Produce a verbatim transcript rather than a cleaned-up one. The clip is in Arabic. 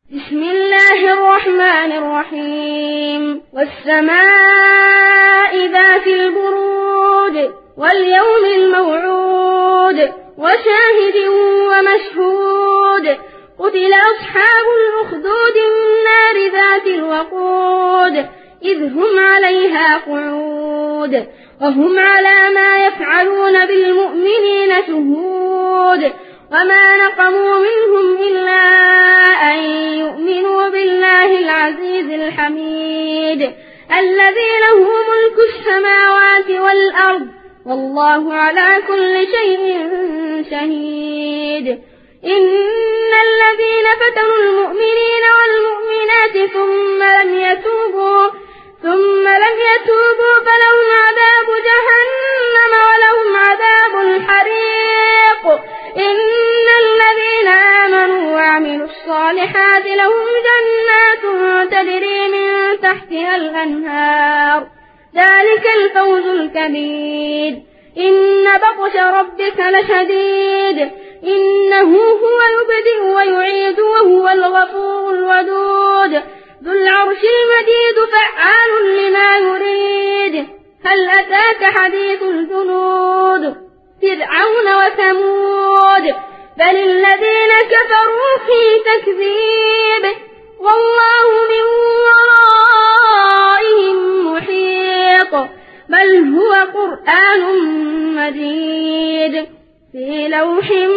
بسم الله الرحمن الرحيم والسماء ذات البروج واليوم الموعود وشاهد ومشهود قتل أصحاب الأخدود النار ذات الوقود إذ هم عليها قعود وهم على ما يفعلون بالمؤمنين شهود وما نقموا منهم إلا أن يؤمنوا بالله العزيز الحميد الذي له ملك السماوات والأرض والله على كل شيء شهيد إن الذين فتنوا المؤمنين والمؤمنات ثم لم يتوبوا ثم لم يتوبوا فلهم عذاب جهنم ولهم عذاب الحريق إن الذين آمنوا وعملوا الصالحات لهم جنات تجري من تحتها الأنهار ذلك الفوز الكبير إن بطش ربك لشديد إنه هو يبدئ ويعيد وهو الغفور الودود ذو العرش المجيد فعال لما يريد هل أتاك حديث الجنود فرعون وثمود بل الذين كفروا في تكذيب والله من ورائهم محيط بل هو قرآن مجيد في لوح